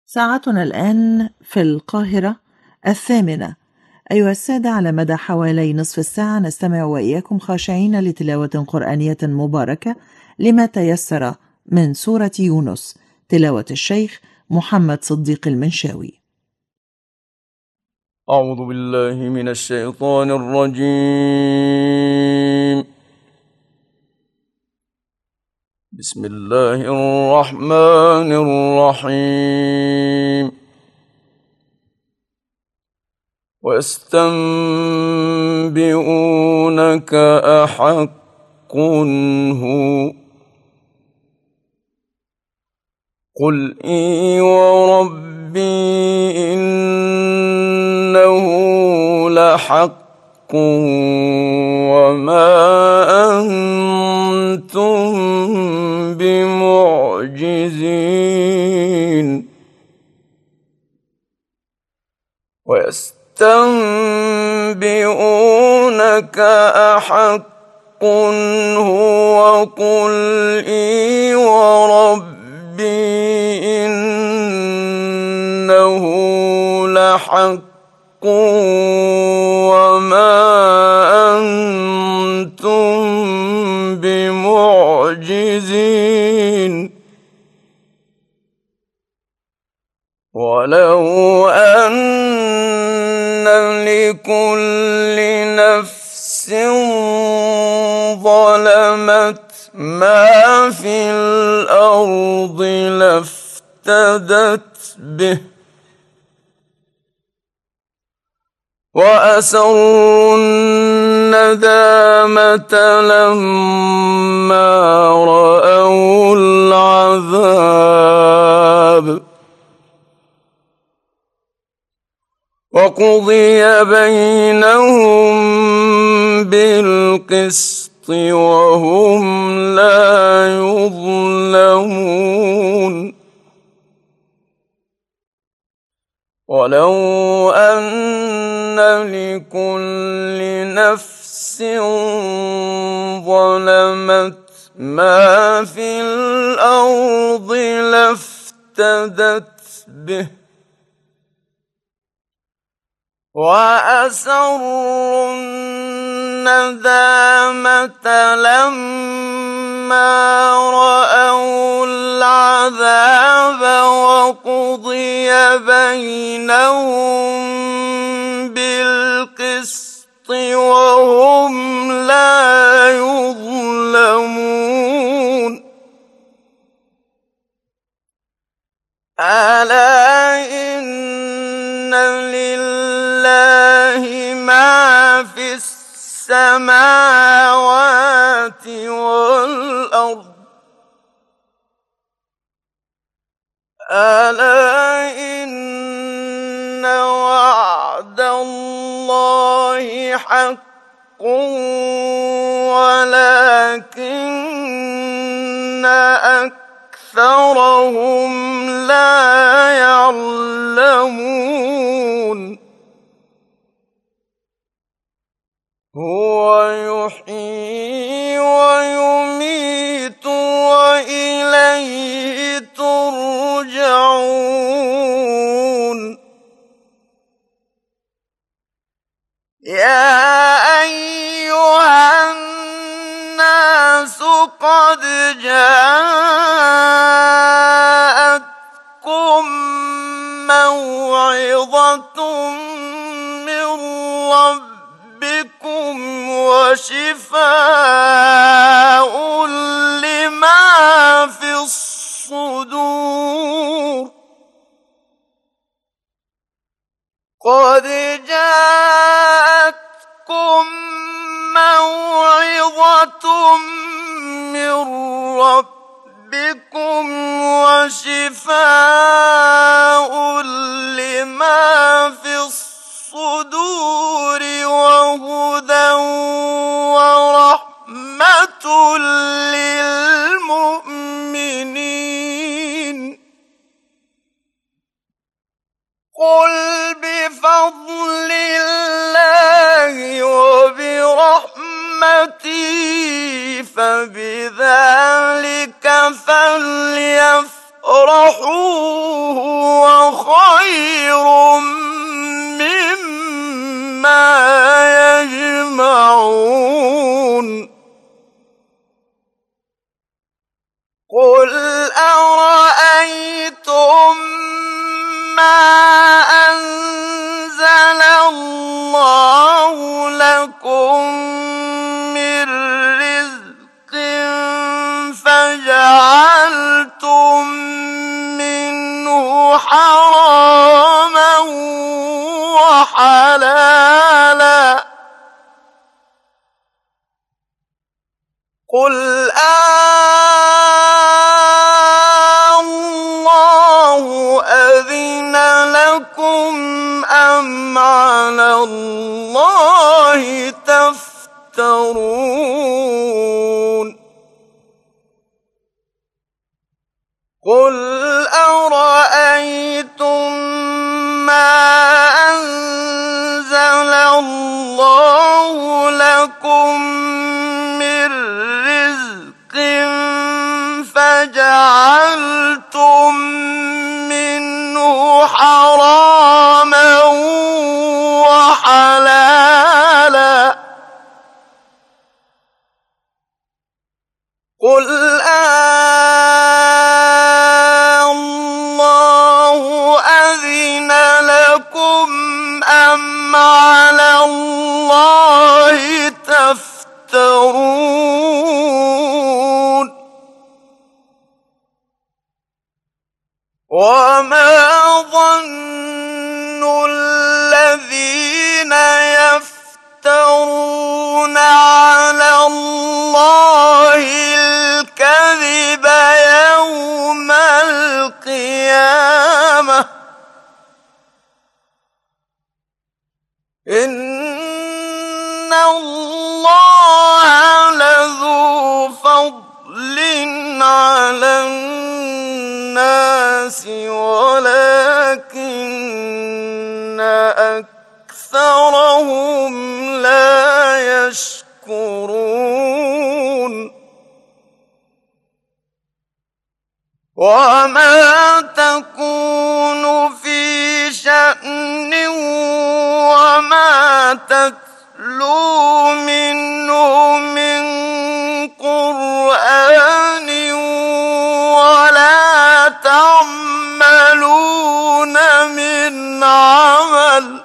ساعتنا الآن في القاهرة 8:00. أيها السادة، على مدى حوالي نصف الساعة نستمع وإياكم خاشعين لتلاوة قرآنية مباركة لما تيسر من سورة يونس، تلاوة الشيخ محمد صديق المنشاوي. أعوذ بالله من الشيطان الرجيم. بسم الله الرحمن الرحيم. ويستنبئونك أحق هو قل إي وربي إنه لحق وما أنتم بمعجزين. ويستنبئونك أحق هو قل إي وربي إنه لحق وما أنتم بمعجزين. ولو أن لكل نفس ظلمت ما في الأرض لافتدت به وأسروا الندامة لما رأوا العذاب وقضي بينهم بالقسط وهم لا يظلمون. ولو أن لكل نفس ظلمت ما في الأرض لافتدت به وأسروا الندامة لما رأوا العذاب وقضي بينهم بالقسط وهم لا يظلمون. ألا إن لله ما في السماوات والأرض ألا إن وعد الله حق ولكن أكثرهم لا يعلمون. هو يحيي ويميت وإليه ترجعون. يا أيها الناس قد جاءتكم موعظة من ربكم وشفاء لما في الصدور. قد جاءتكم موعظة من ربكم وشفاء لما في الصدور وهدى ورحمة للمؤمنين. قل بفضل الله وبرحمته فبذلك فليفرحوا هو لكم من رزق فجعلتم منه حراما وحلالا قل الله أذن لكم أم على الله تفترون قل أرأيتم ما أنزل الله لكم من رزق فجعلتم منه حراما وحلالا قل الله أذن لكم أم على الله تفترون وما ظن الذين يفترون على الله الكذب يوم القيامة إن الله لذو فضل على الناس ولكن أكثرهم لا يشكرون وما تكون في شأن وما تتلو منه من قرآن ولا تعملون من عمل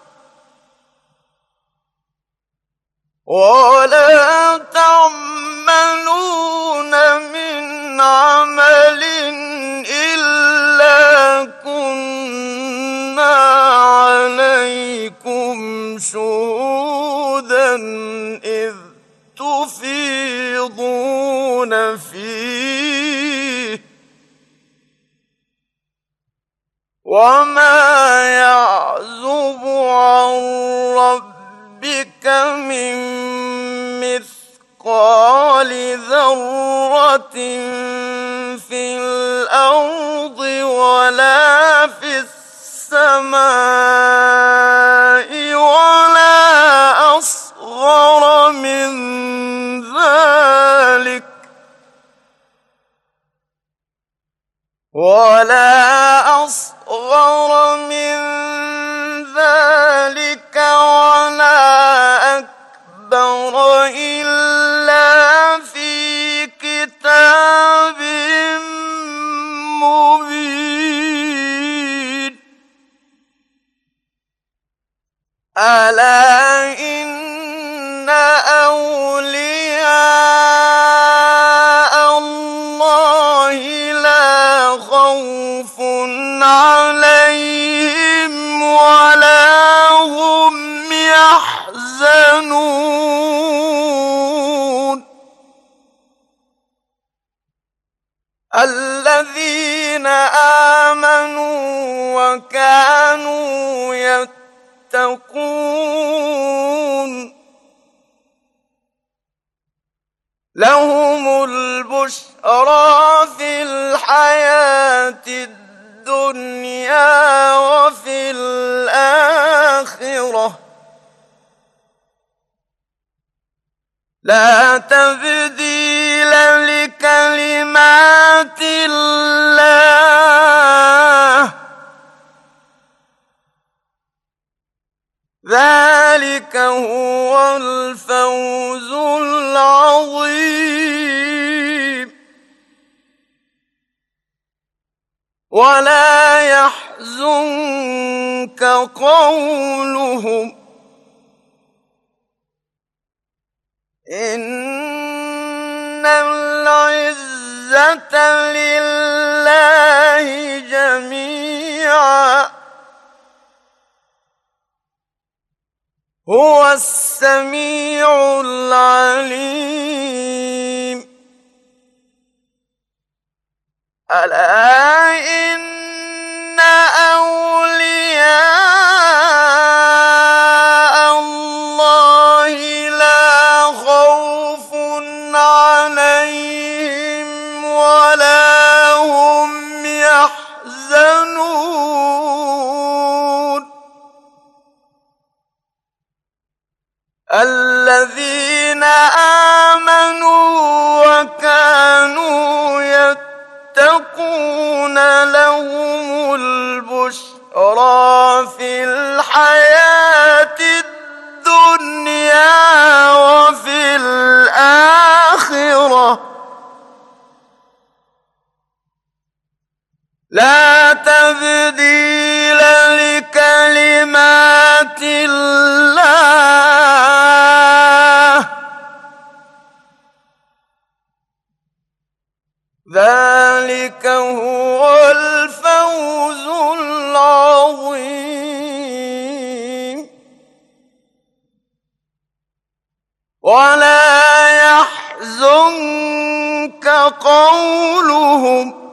إلا كنا عليكم شهودا إذ تفيضون فيه وما يعزب عن ربك من مثقال ذرة في الأرض ولا في السماء ولا أصغر من ذلك ولا أكبر إلا في كتاب مبين ألا إن أولياء الله لا خوف عليهم ولا هم يحزنون الذين آمنوا وكانوا يتقون لهم البشرى في الحياة الدنيا وفي الآخرة لا تبديل لكلمات الله ذلك هو الفوز العظيم ولا يحزنك قولهم إن العزة لله جميعا هو السميع العليم ألا إن أولياء الله لا خوف عليهم ولا هم يحزنون الذين آمنوا وكانوا يتقون لهم البشرى في الحياة الدنيا وفي الآخرة لا تبديل لكلمات الله ذلك هو الفوز العظيم ولا يحزنك قولهم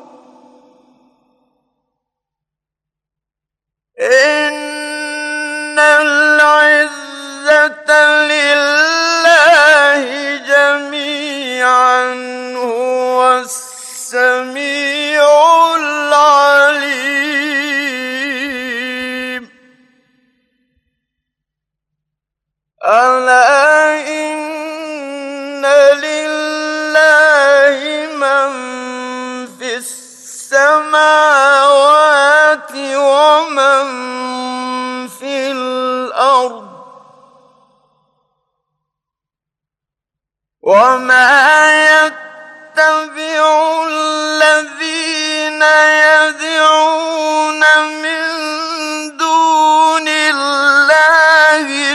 إن العزة لله جميعا هو السميع العليم ألا إن لله من في السماوات ومن في الأرض وما يتبع الذين يدعون من دون الله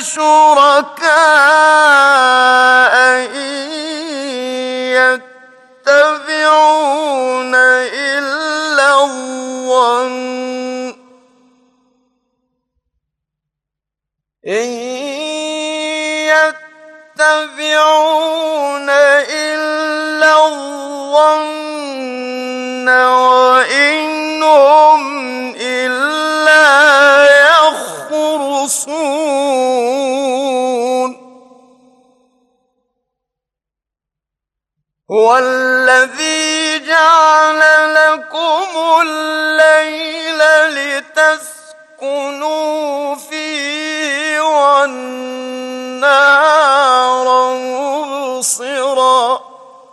شركاء إن يتبعون إلا الظن إن يتبعون إلا الظن وإن هم إلا يخرصون هو الذي جعل لكم الليل لتسكنوا فيه والنهار مبصرا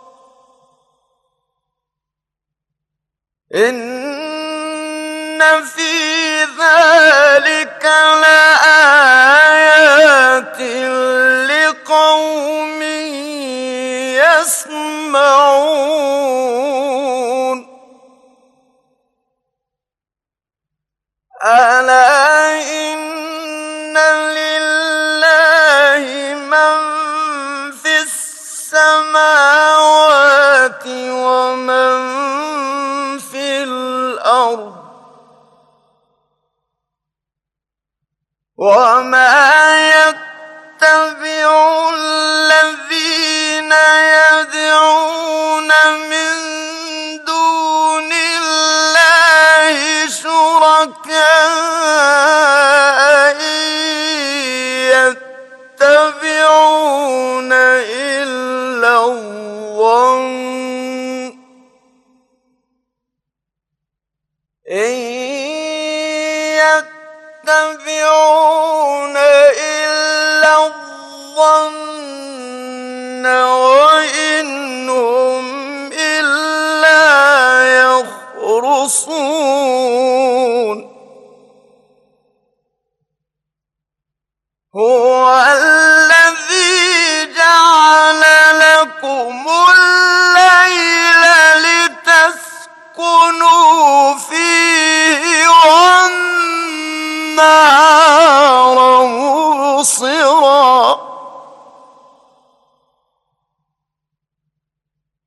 إن في ذلك لآيات لقوم يسمعون ألا إن لله من في السماوات ومن في الأرض وما يتبع الذين يدعون من دون الله شركاء إن يتبعون إلا الظن إن يتبعون إلا الظن وإن هم إلا يخرصون هو الذي جعل لكم الليل لتسكنوا فيه والنهار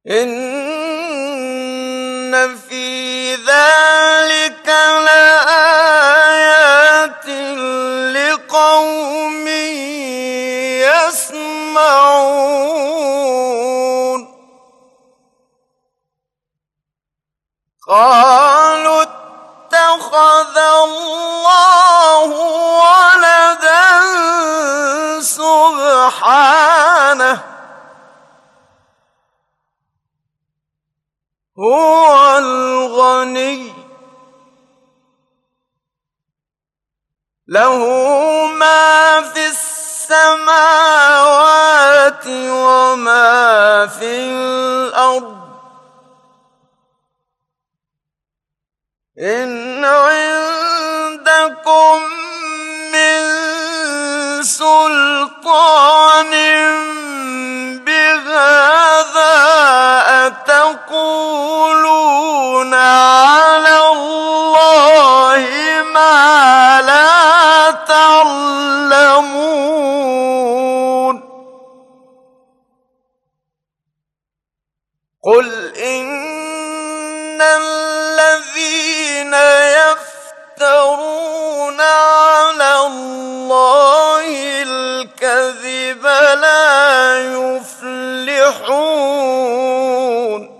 إن في ذلك لآيات لقوم يسمعون قالوا اتخذ الله ولدا سبحانه هو الغني له ما في السماوات وما في الأرض إن عندكم من سلطان بهذا أتقولون على الله ما لا تعلمون قل إن الذين يفترون على الله الكذب لا يفلحون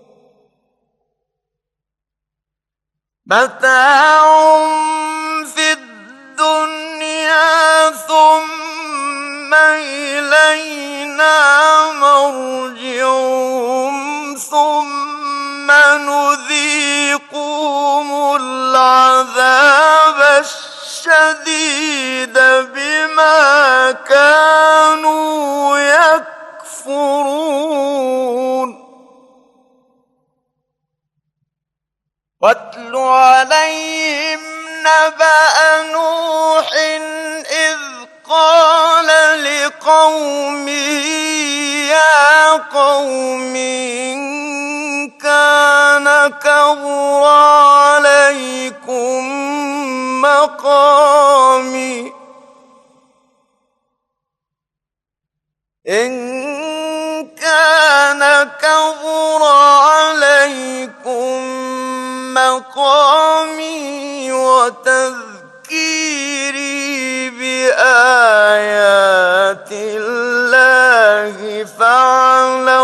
متاع في الدنيا ثم إلينا مرجعهم ثم نذيقهم العذاب الشديد بما كانوا يكفرون واتل عليهم نبأ نوح إذ قال لقومه يا قوم إن كان كبر عليكم مقامي وتذكيري بآيات الله فعلى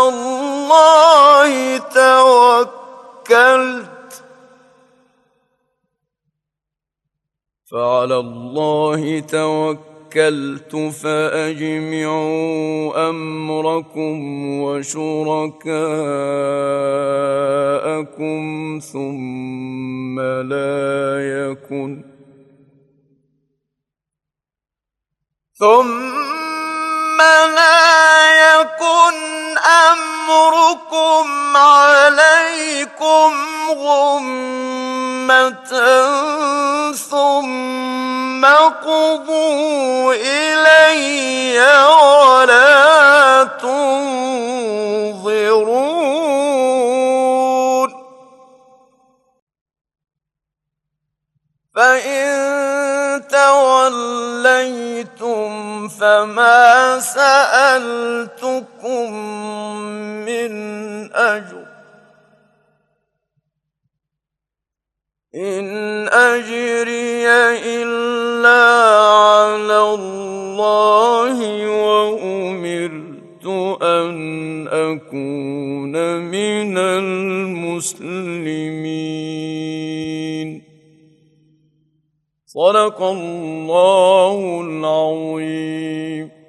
الله توكلت فأجمعوا أمركم وشركاءكم ثم لا يكن أمركم عليكم غمة ثم قضوا إلي ولا تنظرون فإن توليتم فما سألتكم من أجر إن أجري إلا على الله وأمرت أن أكون من المسلمين صدق الله العظيم.